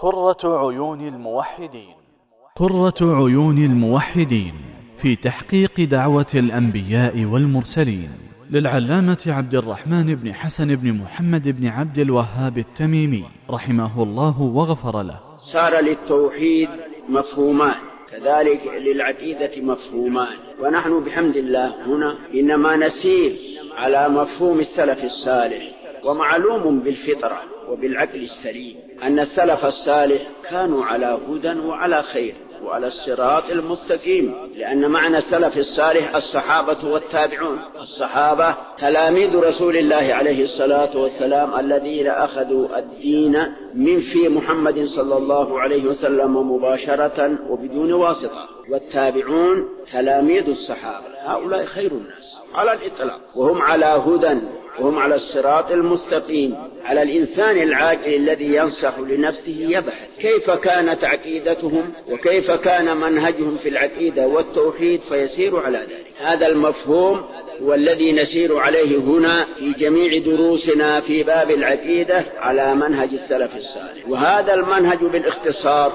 قرة عيون الموحدين. قرة عيون الموحدين في تحقيق دعوة الأنبياء والمرسلين، للعلامة عبد الرحمن بن حسن بن محمد بن عبد الوهاب التميمي رحمه الله وغفر له. صار للتوحيد مفهومان، كذلك للعقيدة مفهومان، ونحن بحمد الله هنا إنما نسير على مفهوم السلف الصالح. ومعلوم بالفطرة وبالعقل السليم أن السلف الصالح كانوا على هدى وعلى خير وعلى الصراط المستقيم، لأن معنى السلف الصالح الصحابة والتابعون. الصحابة تلاميذ رسول الله عليه الصلاة والسلام الذين أخذوا الدين من في محمد صلى الله عليه وسلم مباشرة وبدون واسطة، والتابعون تلاميذ الصحابة. هؤلاء خير الناس على الإطلاق، وهم على هدى وهم على الصراط المستقيم. على الإنسان العاقل الذي ينصح لنفسه يبحث كيف كانت عقيدتهم وكيف كان منهجهم في العقيدة والتوحيد فيسير على ذلك. هذا المفهوم هو الذي نسير عليه هنا في جميع دروسنا في باب العقيدة على منهج السلف الصالح، وهذا المنهج بالاختصار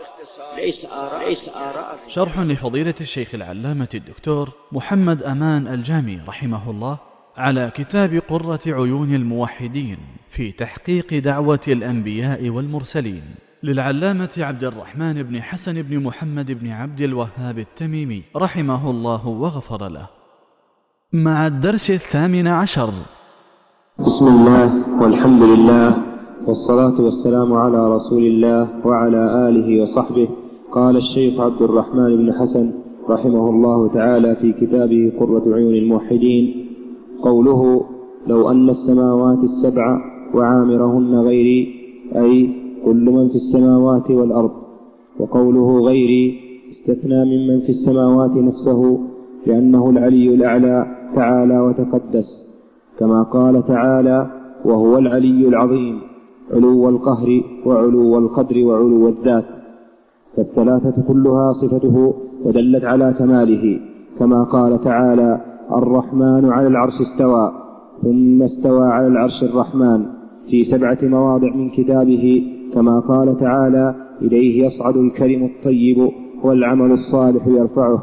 ليس آراء. شرح لفضيلة الشيخ العلامة الدكتور محمد أمان الجامي رحمه الله على كتاب قرة عيون الموحدين في تحقيق دعوة الأنبياء والمرسلين، للعلامة عبد الرحمن بن حسن بن محمد بن عبد الوهاب التميمي رحمه الله وغفر له. مع الدرس 18. بسم الله والحمد لله والصلاة والسلام على رسول الله وعلى آله وصحبه. قال الشيخ عبد الرحمن بن حسن رحمه الله تعالى في كتابه قرة عيون الموحدين: قوله: لو أن السماوات السبع وعامرهن غيري، أي كل من في السماوات والأرض. وقوله غيري استثنى ممن في السماوات نفسه، لأنه العلي الأعلى تعالى وتقدس، كما قال تعالى: وهو العلي العظيم، علو القهر وعلو القدر وعلو الذات. فالثلاثة كلها صفته ودلت على كماله، كما قال تعالى: الرحمن على العرش استوى، ثم استوى على العرش الرحمن، في 7 مواضع من كتابه، كما قال تعالى: إليه يصعد الكلم الطيب والعمل الصالح يرفعه.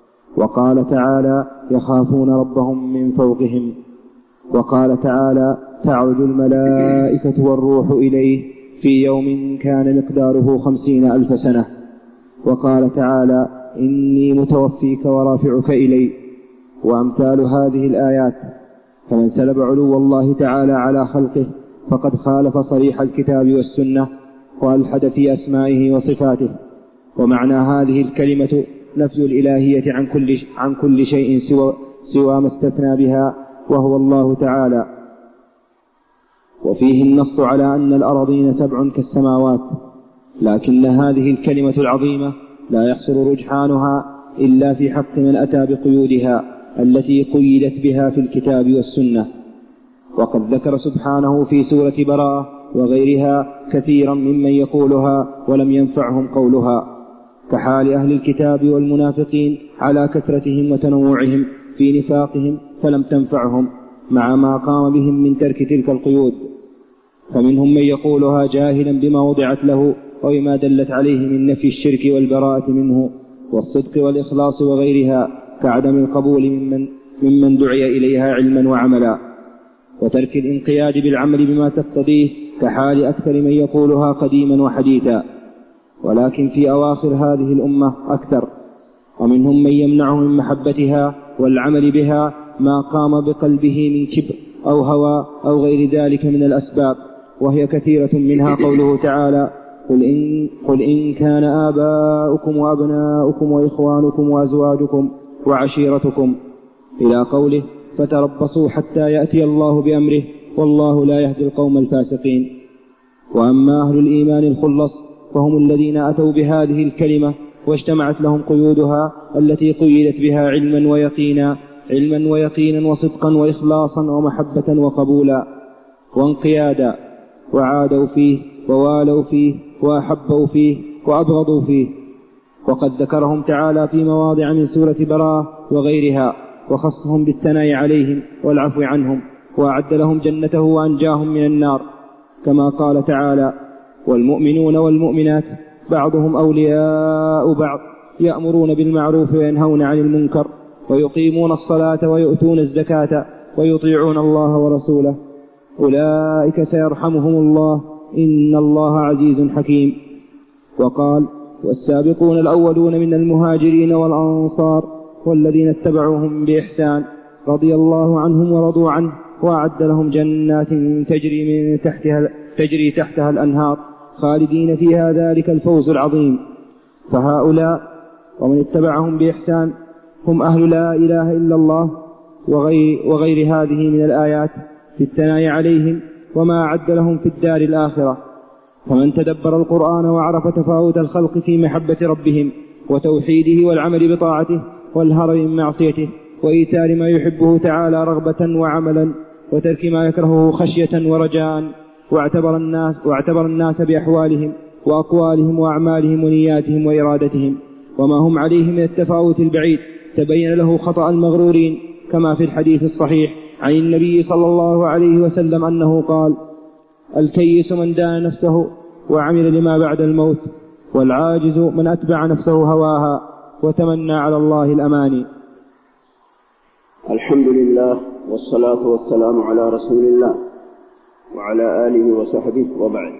وقال تعالى: يخافون ربهم من فوقهم. وقال تعالى: تعرج الملائكة والروح إليه في يوم كان مقداره 50,000 سنة. وقال تعالى: إني متوفيك ورافعك إلي. وأمثال هذه الآيات. فمن سلب علو الله تعالى على خلقه فقد خالف صريح الكتاب والسنة وألحد في أسمائه وصفاته. ومعنى هذه الكلمة نفي الإلهية عن كل شيء سوى ما استثنى بها، وهو الله تعالى. وفيه النص على أن الأراضين 7 كالسماوات، لكن هذه الكلمة العظيمة لا يحصل رجحانها إلا في حق من أتى بقيودها التي قيدت بها في الكتاب والسنة. وقد ذكر سبحانه في سورة براءة وغيرها كثيرا ممن يقولها ولم ينفعهم قولها، كحال أهل الكتاب والمنافقين على كثرتهم وتنوعهم في نفاقهم فلم تنفعهم، مع ما قام بهم من ترك تلك القيود. فمنهم من يقولها جاهلا بما وضعت له وبما دلت عليه من نفي الشرك والبراءة منه والصدق والإخلاص وغيرها، كعدم القبول ممن دعي إليها علما وعملا، وترك الانقياد بالعمل بما تقتضيه، كحال أكثر من يقولها قديما وحديثا. ولكن في أواخر هذه الأمة أكثر، ومنهم من يمنعه من محبتها والعمل بها ما قام بقلبه من كبر أو هوى أو غير ذلك من الأسباب، وهي كثيرة، منها قوله تعالى: قل إن كان آباؤكم وأبناؤكم وإخوانكم وأزواجكم وعشيرتكم، إلى قوله: فتربصوا حتى يأتي الله بأمره والله لا يهدي القوم الفاسقين. وأما أهل الإيمان الخلص فهم الذين أتوا بهذه الكلمة واجتمعت لهم قيودها التي قيدت بها علما ويقينا وصدقا وإخلاصا ومحبة وقبولا وانقيادا، وعادوا فيه ووالوا فيه وأحبوا فيه وأبغضوا فيه. وقد ذكرهم تعالى في مواضع من سورة براءة وغيرها، وخصهم بالثناء عليهم والعفو عنهم، وأعد لهم جنته وأنجاهم من النار، كما قال تعالى: والمؤمنون والمؤمنات بعضهم أولياء بعض يأمرون بالمعروف وينهون عن المنكر ويقيمون الصلاة ويؤتون الزكاة ويطيعون الله ورسوله أولئك سيرحمهم الله إن الله عزيز حكيم. وقال والسابقون الأولون من المهاجرين والأنصار والذين اتبعوهم بإحسان رضي الله عنهم ورضوا عنه وأعد لهم جنات تجري تحتها الأنهار خالدين فيها ذلك الفوز العظيم. فهؤلاء ومن اتبعهم بإحسان هم أهل لا إله إلا الله وغير هذه من الآيات في الثناء عليهم وما أعد لهم في الدار الآخرة. فمن تدبر القرآن وعرف تفاوت الخلق في محبة ربهم وتوحيده والعمل بطاعته والهرب من معصيته وإيثار ما يحبه تعالى رغبة وعملا وترك ما يكرهه خشية ورجاء واعتبر الناس بأحوالهم وأقوالهم وأعمالهم ونياتهم وإرادتهم وما هم عليه من التفاوت البعيد تبين له خطأ المغرورين كما في الحديث الصحيح عن النبي صلى الله عليه وسلم أنه قال الكيس من دان نفسه وعمل لما بعد الموت والعاجز من أتبع نفسه هواها وتمنى على الله الأماني. الحمد لله والصلاة والسلام على رسول الله وعلى آله وصحبه وبعد.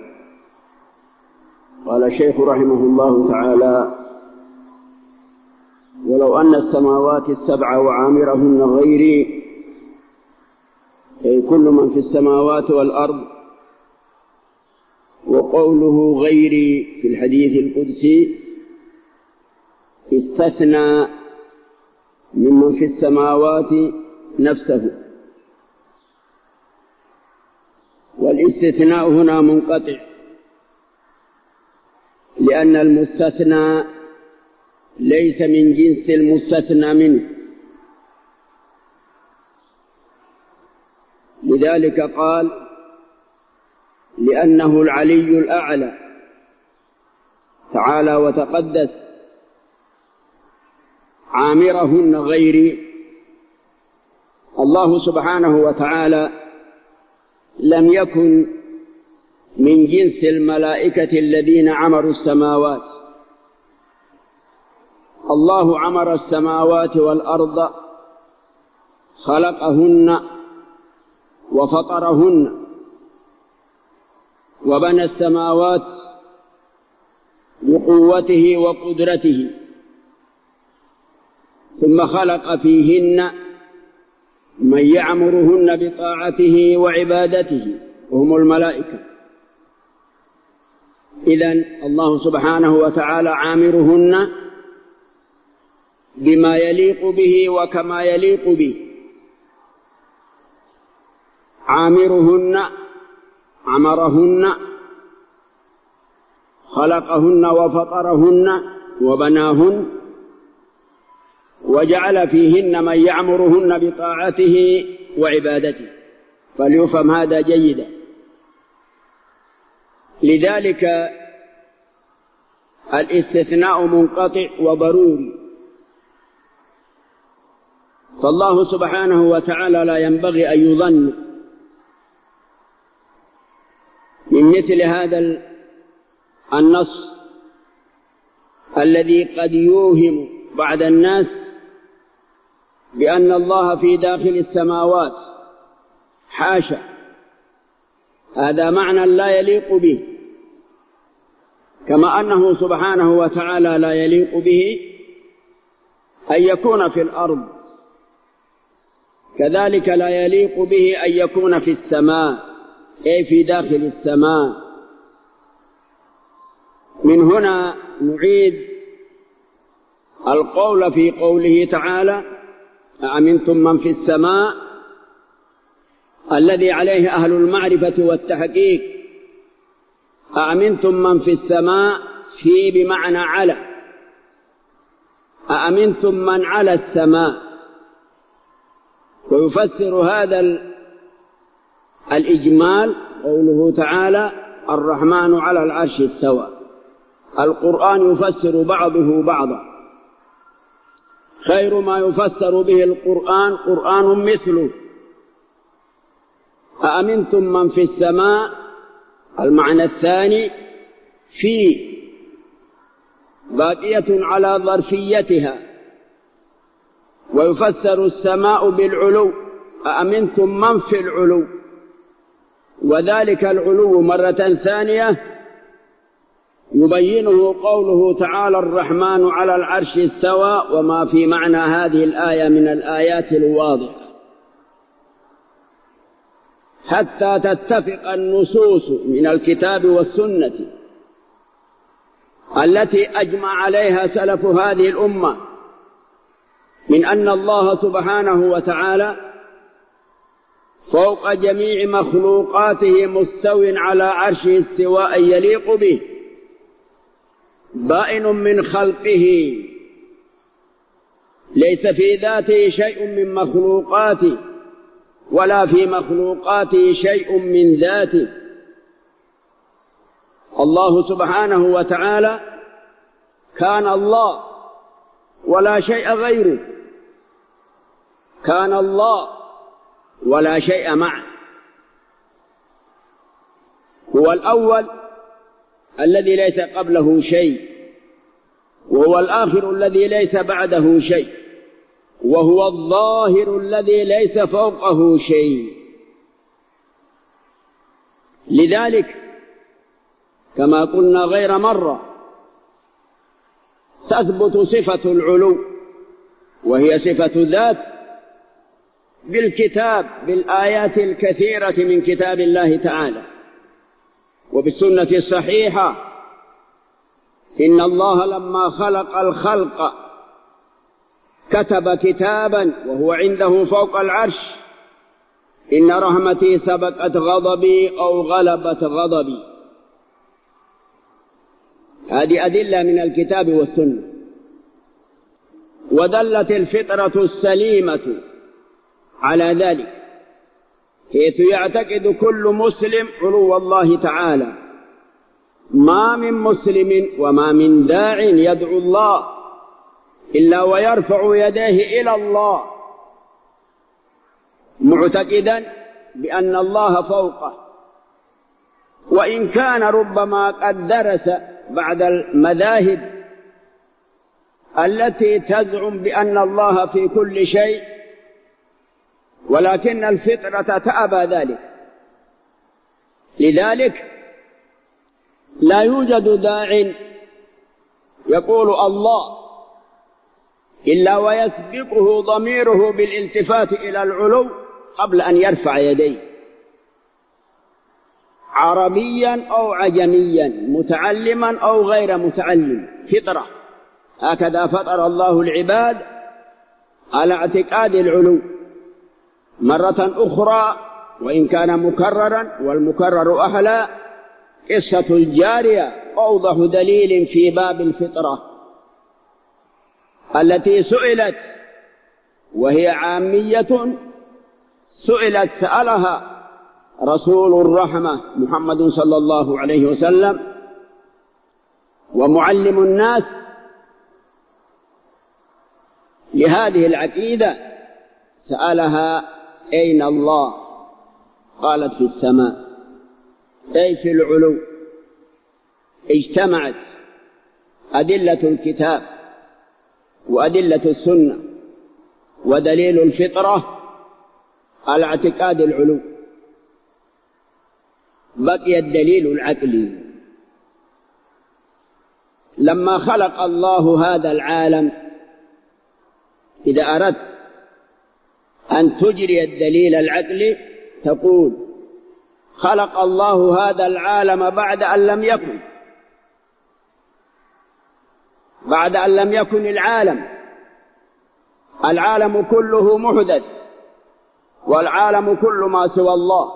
قال الشيخ رحمه الله تعالى ولو أن السماوات السبع وعامرهن غيري أي كل من في السماوات والأرض. وقوله غيري في الحديث القدسي استثنى ممن في السماوات نفسه، والاستثناء هنا منقطع لأن المستثنى ليس من جنس المستثنى منه، لذلك قال لأنه العلي الأعلى تعالى وتقدس عامرهن غيري. الله سبحانه وتعالى لم يكن من جنس الملائكة الذين عمروا السماوات. الله عمر السماوات والأرض خلقهن وفطرهن وبنى السماوات بقوته وقدرته، ثم خلق فيهن من يعمرهن بطاعته وعبادته وهم الملائكة. إذن الله سبحانه وتعالى عامرهن بما يليق به وكما يليق به. عامرهن عمرهن خلقهن وفطرهن وبناهن وجعل فيهن من يعمرهن بطاعته وعبادته، فليفهم هذا جيدا. لذلك الاستثناء منقطع وضروري، فالله سبحانه وتعالى لا ينبغي أن يظن من مثل هذا النص الذي قد يوهم بعض الناس بأن الله في داخل السماوات. حاشا، هذا معنى لا يليق به، كما أنه سبحانه وتعالى لا يليق به أن يكون في الأرض، كذلك لا يليق به أن يكون في السماء أي في داخل السماء. من هنا نعيد القول في قوله تعالى أأمنتم من في السماء، الذي عليه أهل المعرفة والتحقيق. أأمنتم من في السماء في بمعنى على، أأمنتم من على السماء. ويفسر هذا الإجمال قوله تعالى الرحمن على العرش استوى. القرآن يفسر بعضه بعضا، خير ما يفسر به القرآن قرآن مثله. أأمنتم من في السماء، المعنى الثاني في باقية على ظرفيتها، ويفسر السماء بالعلو، أأمنتم من في العلو، وذلك العلو مرة ثانية يبينه قوله تعالى الرحمن على العرش استوى، وما في معنى هذه الآية من الآيات الواضحة، حتى تتفق النصوص من الكتاب والسنة التي أجمع عليها سلف هذه الأمة من أن الله سبحانه وتعالى فوق جميع مخلوقاته مستو على عرشه استواء يليق به، بائن من خلقه، ليس في ذاته شيء من مخلوقاته ولا في مخلوقاته شيء من ذاته. الله سبحانه وتعالى كان الله ولا شيء غيره، كان الله ولا شيء معه، هو الأول الذي ليس قبله شيء، وهو الآخر الذي ليس بعده شيء، وهو الظاهر الذي ليس فوقه شيء. لذلك كما قلنا غير مرة تثبت صفة العلو، وهي صفة ذات، بالكتاب، بالآيات الكثيرة من كتاب الله تعالى وبالسنة الصحيحة. إن الله لما خلق الخلق كتب كتابا وهو عنده فوق العرش: إن رحمتي سبقت غضبي أو غلبت غضبي. هذه أدلة من الكتاب والسنة، ودلت الفطرة السليمة على ذلك، حيث يعتقد كل مسلم علو الله تعالى. ما من مسلم وما من داع يدعو الله إلا ويرفع يديه إلى الله معتقدا بأن الله فوقه، وإن كان ربما قد درس بعد المذاهب التي تزعم بأن الله في كل شيء، ولكن الفطرة تأبى ذلك. لذلك لا يوجد داع يقول الله إلا ويسبقه ضميره بالالتفات إلى العلو قبل أن يرفع يديه، عربيا أو عجميا، متعلما أو غير متعلم، فطرة. هكذا فطر الله العباد على اعتقاد العلو. مرة أخرى وإن كان مكررا والمكرر أحلى، قصة الجارية أوضح دليل في باب الفطرة التي سئلت، وهي عامية، سألها رسول الرحمة محمد صلى الله عليه وسلم ومعلم الناس لهذه العقيدة، سألها: أين الله؟ قالت: في السماء، أي في العلو. اجتمعت أدلة الكتاب وأدلة السنة ودليل الفطرة على اعتقاد العلو. بقي الدليل العقلي. لما خلق الله هذا العالم، إذا أردت أن تجري الدليل العقلي تقول: خلق الله هذا العالم بعد أن لم يكن، بعد أن لم يكن العالم كله محدث، والعالم كل ما سوى الله.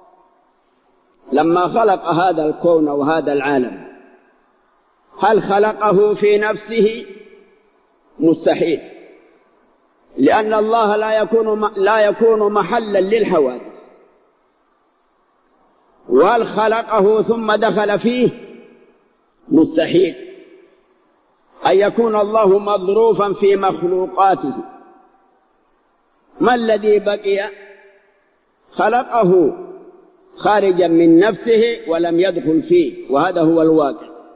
لما خلق هذا الكون وهذا العالم، هل خلقه في نفسه؟ مستحيل، لأن الله لا يكون محلا للحوادث. وهل خلقه ثم دخل فيه؟ مستحيل أن يكون الله مظروفا في مخلوقاته. ما الذي بقي؟ خلقه خارجا من نفسه ولم يدخل فيه، وهذا هو الواقع.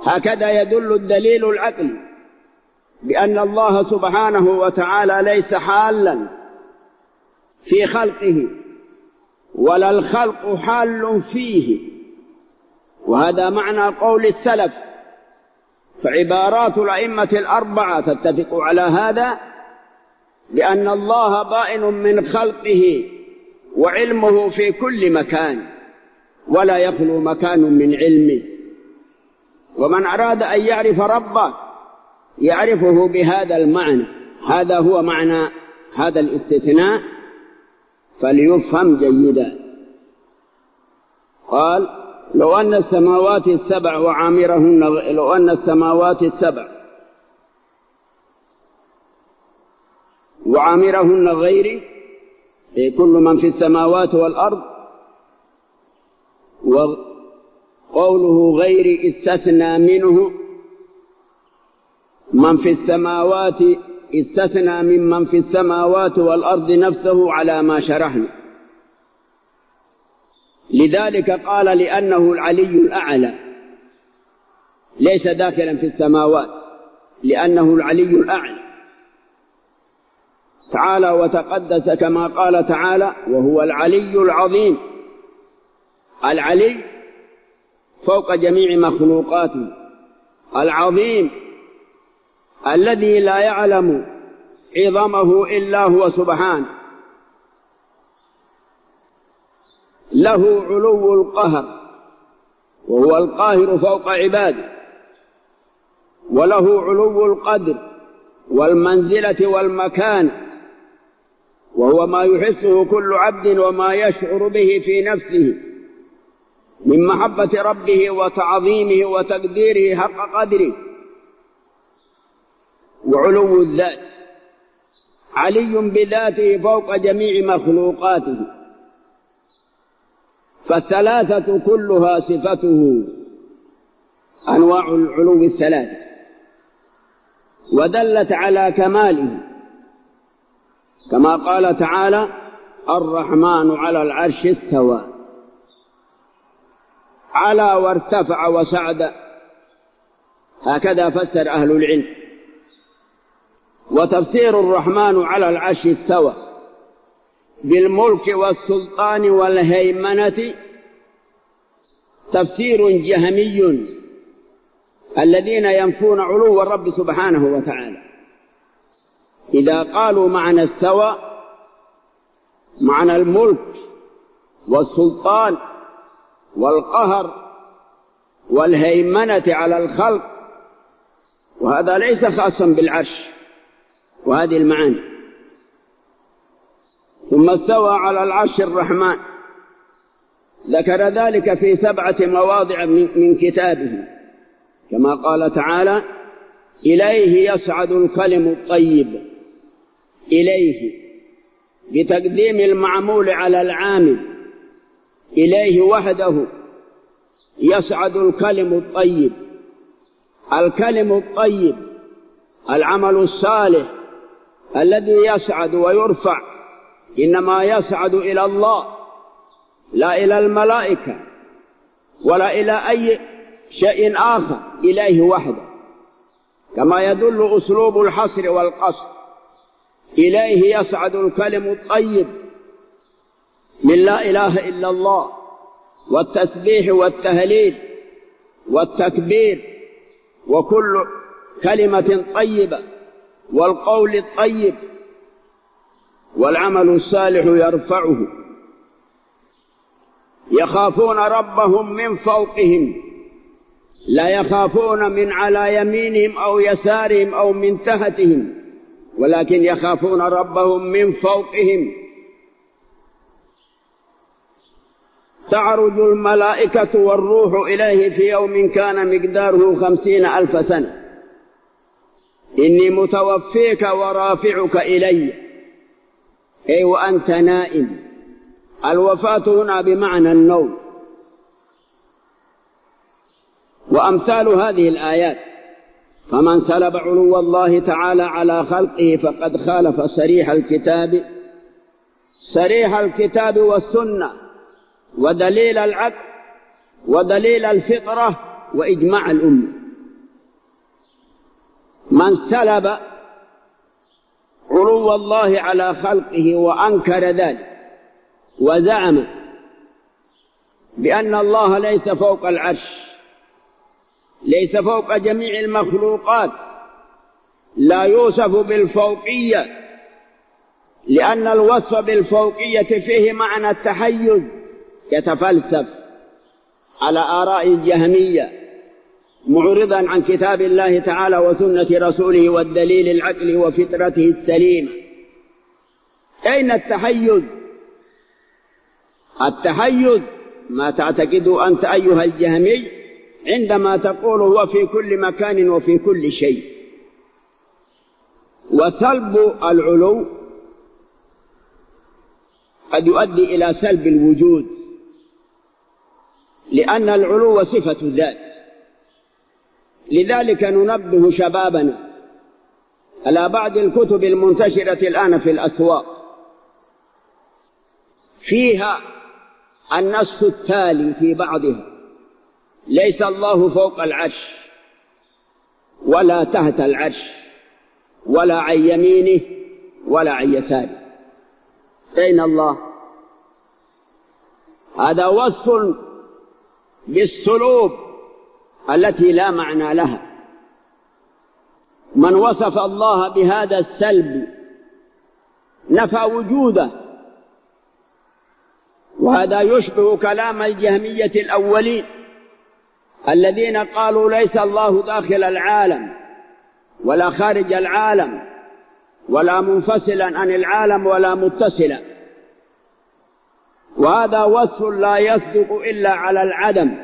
هكذا يدل الدليل العقلي بأن الله سبحانه وتعالى ليس حالا في خلقه ولا الخلق حال فيه، وهذا معنى قول السلف. فعبارات الأئمة الأربعة تتفق على هذا، بأن الله بائن من خلقه وعلمه في كل مكان ولا يخلو مكان من علمه. ومن أراد أن يعرف ربه يعرفه بهذا المعنى. هذا هو معنى هذا الاستثناء فليفهم جيدا. قال لو أن السماوات السبع وعامرهن، لو أن السماوات السبع وعامرهن غيري، كل من في السماوات والأرض، وقوله غيري استثنى منه من في السماوات، استثنى من في السماوات والأرض نفسه على ما شرحنا. لذلك قال لأنه العلي الأعلى، ليس داخلا في السماوات، لأنه العلي الأعلى تعالى وتقدس، كما قال تعالى وهو العلي العظيم. العلي فوق جميع مخلوقاته، العظيم الذي لا يعلم عظمه إلا هو سبحانه، له علو القهر وهو القاهر فوق عباده، وله علو القدر والمنزلة والمكان، وهو ما يحسه كل عبد وما يشعر به في نفسه من محبة ربه وتعظيمه وتقديره حق قدره. وعلو الذات، علي بذاته فوق جميع مخلوقاته، فالثلاثة كلها صفته، أنواع العلو الثلاثة، ودلت على كماله، كما قال تعالى الرحمن على العرش استوى، على وارتفع وسعد، هكذا فسر أهل العلم. وتفسير الرحمن على العرش استوى بالملك والسلطان والهيمنة تفسير جهمي، الذين ينفون علو الرب سبحانه وتعالى. إذا قالوا معنى استوى معنى الملك والسلطان والقهر والهيمنة على الخلق، وهذا ليس خاصا بالعرش وهذه المعاني. ثم استوى على العرش الرحمن، ذكر ذلك في 7 مواضع من كتابه، كما قال تعالى إليه يصعد الكلم الطيب، إليه بتقديم المعمول على العامل، إليه وحده يصعد الكلم الطيب. الكلم الطيب العمل الصالح الذي يصعد ويرفع، إنما يصعد إلى الله لا إلى الملائكة ولا إلى أي شيء آخر، إليه وحده، كما يدل أسلوب الحصر والقصر. إليه يصعد الكلم الطيب من لا إله إلا الله والتسبيح والتهليل والتكبير وكل كلمة طيبة والقول الطيب، والعمل الصالح يرفعه. يخافون ربهم من فوقهم، لا يخافون من على يمينهم أو يسارهم أو من تحتهم، ولكن يخافون ربهم من فوقهم. تعرج الملائكة والروح إليه في يوم كان مقداره 50,000 سنة. إني متوفيك ورافعك إلي، أي وأنت نائم. الوفاة هنا بمعنى النوم. وأمثال هذه الآيات: فمن سلب علو الله تعالى على خلقه فقد خالف صريح الكتاب والسنة ودليل العقل ودليل الفطرة وإجماع الأمة. من سلب علو الله على خلقه وأنكر ذلك وزعم بأن الله ليس فوق العرش، ليس فوق جميع المخلوقات، لا يوصف بالفوقية، لأن الوصف بالفوقية فيه معنى التحيز، يتفلسف على آراء الجهمية معرضا عن كتاب الله تعالى وسنة رسوله والدليل العقلي وفطرته السليمة. أين التحيز؟ التحيز ما تعتقد أنت أيها الجهمي عندما تقول هو في كل مكان وفي كل شيء. وسلب العلو قد يؤدي إلى سلب الوجود، لأن العلو صفة ذات. لذلك ننبه شبابنا على بعض الكتب المنتشرة الآن في الأسواق فيها النص التالي في بعضها: ليس الله فوق العرش ولا تحت العرش ولا عن يمينه ولا عن يساره. أين الله؟ هذا وصف بالسلوب التي لا معنى لها. من وصف الله بهذا السلب نفى وجوده، وهذا يشبه كلام الجهمية الأولين الذين قالوا ليس الله داخل العالم ولا خارج العالم ولا منفصلا عن العالم ولا متصلا، وهذا وصف لا يصدق إلا على العدم.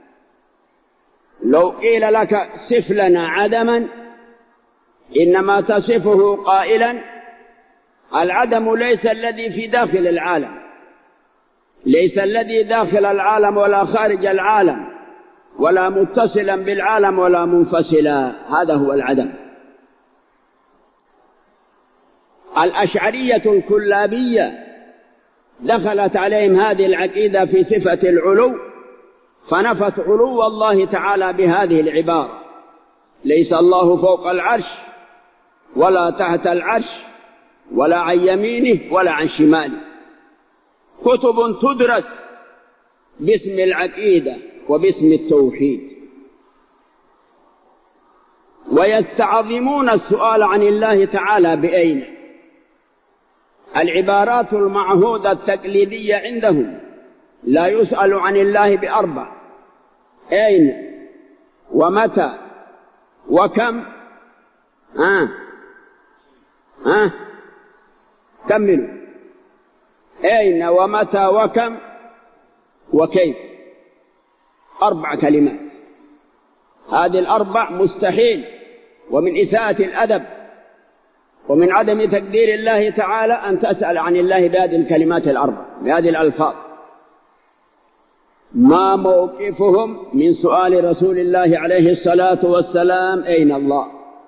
لو قيل لك صف لنا عدما إنما تصفه قائلا العدم ليس الذي في داخل العالم، ليس الذي داخل العالم ولا خارج العالم ولا متصلا بالعالم ولا منفصلا، هذا هو العدم. الأشعرية الكلابية دخلت عليهم هذه العقيدة في صفة العلو، فنفت علو الله تعالى بهذه العبارة: ليس الله فوق العرش ولا تحت العرش ولا عن يمينه ولا عن شماله. كتب تدرس باسم العقيدة وباسم التوحيد، ويستعظمون السؤال عن الله تعالى بأين. العبارات المعهودة التقليدية عندهم لا يسأل عن الله بأربع: أين ومتى وكم. كملوا: أين ومتى وكم وكيف. 4 كلمات. هذه الأربع مستحيل، ومن إساءة الأدب ومن عدم تقدير الله تعالى أن تسأل عن الله بهذه الكلمات الأربع، بهذه الألفاظ. ما موقفهم من سؤال رسول الله عليه الصلاة والسلام أين الله؟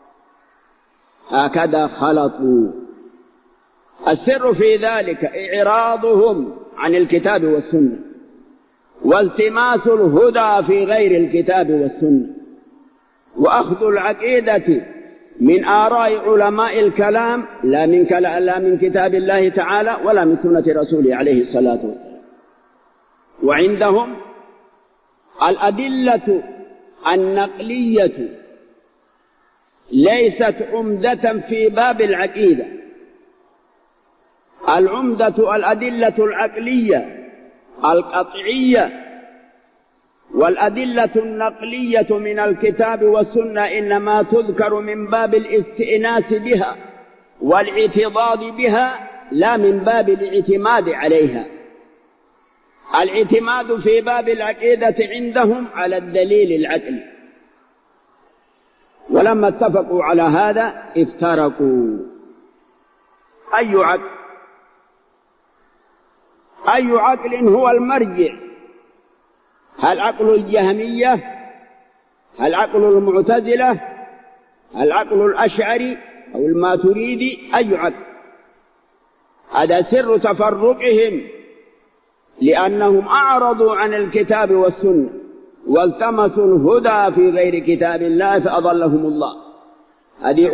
هكذا خلطوا. السر في ذلك إعراضهم عن الكتاب والسنة، والتماس الهدى في غير الكتاب والسنة، وأخذ العقيدة من آراء علماء الكلام لا من كتاب الله تعالى ولا من سنة رسوله عليه الصلاة والسلام. وعندهم الأدلة النقلية ليست عمدة في باب العقيدة. العمدة الأدلة العقلية القطعية، والأدلة النقلية من الكتاب والسنة إنما تذكر من باب الاستئناس بها والاعتضاد بها، لا من باب الاعتماد عليها. الاعتماد في باب العقيدة عندهم على الدليل العقلي، ولما اتفقوا على هذا افترقوا. أي عقل هو المرجع؟ هل عقل الجهمية؟ هل عقل المعتزلة؟ هل عقل الأشعري أو الماتريدي؟ أي عقل؟ هذا سر تفرقهم، لأنهم أعرضوا عن الكتاب والسنة والتمسوا الهدى في غير كتاب الله فأضلهم الله. هذه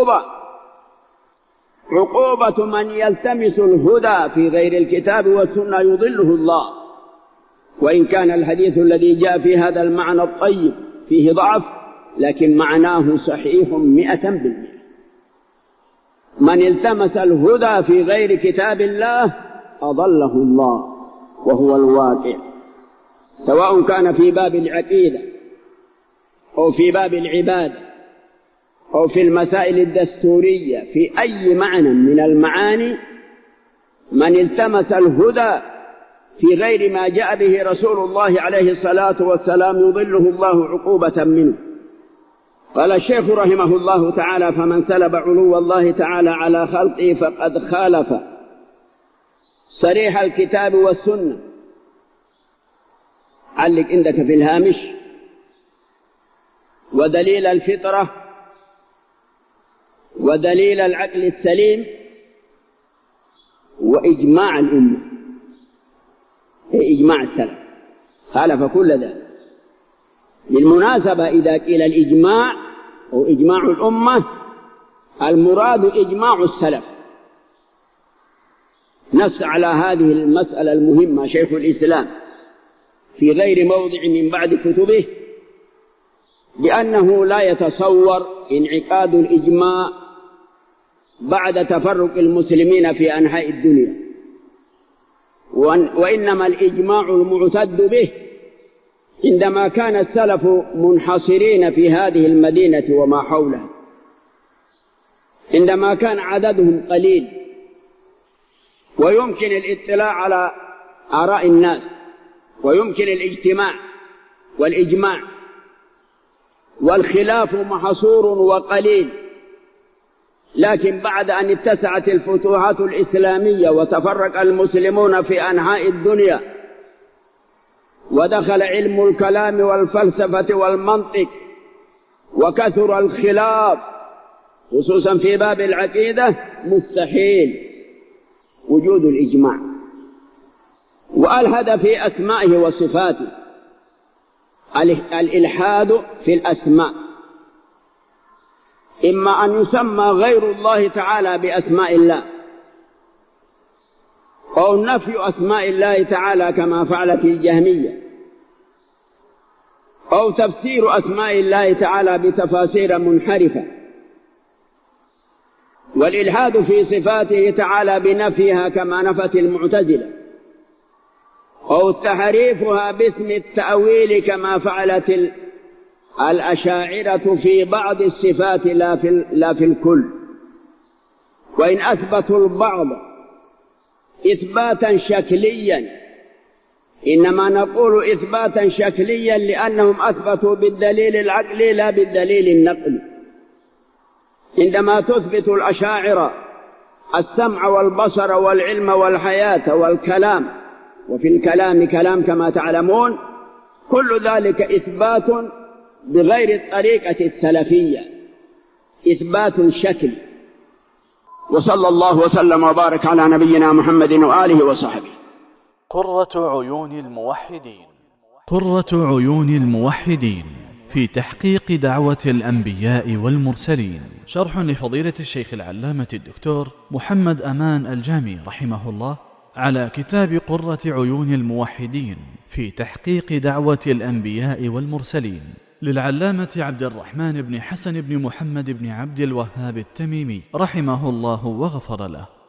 عقوبة من يلتمس الهدى في غير الكتاب والسنة يضله الله. وإن كان الحديث الذي جاء في هذا المعنى الطيب فيه ضعف، لكن معناه صحيح 100%. من التمس الهدى في غير كتاب الله أضله الله، وهو الواقع، سواء كان في باب العقيدة أو في باب العبادة أو في المسائل الدستورية، في أي معنى من المعاني. من التمس الهدى في غير ما جاء به رسول الله عليه الصلاة والسلام يضله الله عقوبة منه. قال الشيخ رحمه الله تعالى: فمن سلب علو الله تعالى على خلقه فقد خالف صريح الكتاب والسنة. علق عندك في الهامش: ودليل الفطرة ودليل العقل السليم وإجماع الأمة، إجماع السلف، خالف كل ذلك. بالمناسبة إذا قيل الإجماع أو إجماع الأمة، المراد إجماع السلف. نص على هذه المسألة المهمة شيخ الإسلام في غير موضع من بعد كتبه، بأنه لا يتصور انعقاد الإجماع بعد تفرق المسلمين في أنحاء الدنيا، وإنما الإجماع المعتد به عندما كان السلف منحصرين في هذه المدينة وما حولها، عندما كان عددهم قليل ويمكن الاطلاع على آراء الناس ويمكن الاجتماع والإجماع، والخلاف محصور وقليل. لكن بعد أن اتسعت الفتوحات الإسلامية وتفرق المسلمون في أنحاء الدنيا ودخل علم الكلام والفلسفة والمنطق وكثر الخلاف خصوصا في باب العقيدة، مستحيل وجود الإجماع. وألحد في أسمائه وصفاته، الإلحاد في الأسماء، إما أن يسمى غير الله تعالى بأسماء الله، أو نفي أسماء الله تعالى كما فعلت الجهمية، أو تفسير أسماء الله تعالى بتفاسير منحرفة، والإلحاد في صفاته تعالى بنفيها كما نفت المعتزلة، أو تحريفها باسم التأويل كما فعلت الأشاعرة في بعض الصفات لا في الكل. وإن أثبتوا البعض إثباتا شكليا، إنما نقول إثباتا شكليا لأنهم أثبتوا بالدليل العقلي لا بالدليل النقلي. عندما تثبت الأشاعرة السمع والبصر والعلم والحياة والكلام، وفي الكلام كلام كما تعلمون، كل ذلك إثبات بغير الطريقة السلفية، إثبات شكلي. وصلى الله وسلم وبارك على نبينا محمد وآله وصحبه. قرة عيون الموحدين. قرة عيون الموحدين في تحقيق دعوة الأنبياء والمرسلين، شرح لفضيلة الشيخ العلامة الدكتور محمد أمان الجامي رحمه الله على كتاب قرة عيون الموحدين في تحقيق دعوة الأنبياء والمرسلين للعلامة عبد الرحمن بن حسن بن محمد بن عبد الوهاب التميمي رحمه الله وغفر له.